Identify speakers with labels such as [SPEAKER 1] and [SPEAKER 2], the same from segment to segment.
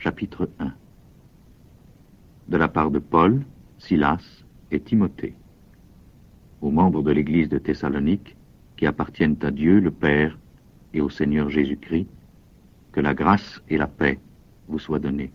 [SPEAKER 1] Chapitre 1. De la part de Paul, Silas et Timothée, aux membres de l'Église de Thessalonique, qui appartiennent à Dieu le Père et au Seigneur Jésus-Christ, que la grâce et la paix vous soient données.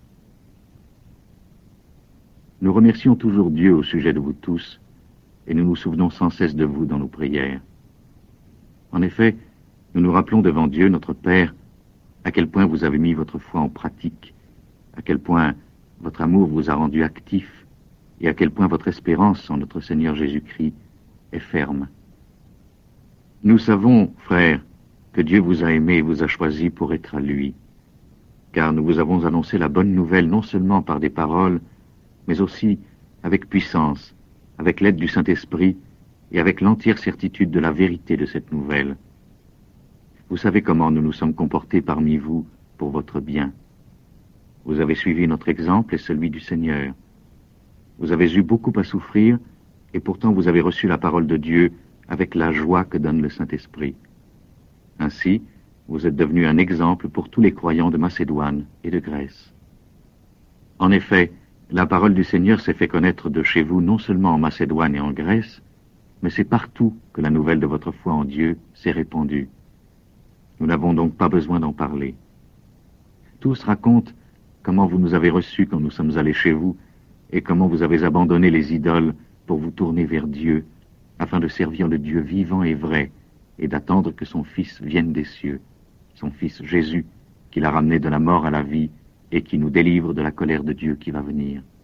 [SPEAKER 1] Nous remercions toujours Dieu au sujet de vous tous, et nous nous souvenons sans cesse de vous dans nos prières. En effet, nous nous rappelons devant Dieu, notre Père, à quel point vous avez mis votre foi en pratique, à quel point votre amour vous a rendu actif, et à quel point votre espérance en notre Seigneur Jésus-Christ est ferme. Nous savons, frères, que Dieu vous a aimé et vous a choisi pour être à lui, car nous vous avons annoncé la bonne nouvelle non seulement par des paroles, mais aussi avec puissance, avec l'aide du Saint-Esprit et avec l'entière certitude de la vérité de cette nouvelle. Vous savez comment nous nous sommes comportés parmi vous pour votre bien. Vous avez suivi notre exemple et celui du Seigneur. Vous avez eu beaucoup à souffrir, et pourtant vous avez reçu la parole de Dieu avec la joie que donne le Saint-Esprit. Ainsi, vous êtes devenus un exemple pour tous les croyants de Macédoine et de Grèce. En effet, la parole du Seigneur s'est fait connaître de chez vous non seulement en Macédoine et en Grèce, mais c'est partout que la nouvelle de votre foi en Dieu s'est répandue. Nous n'avons donc pas besoin d'en parler. Tous racontent comment vous nous avez reçus quand nous sommes allés chez vous et comment vous avez abandonné les idoles pour vous tourner vers Dieu, afin de servir le Dieu vivant et vrai et d'attendre que son Fils vienne des cieux, son Fils Jésus, qui l'a ramené de la mort à la vie et qui nous délivre de la colère de Dieu qui va venir.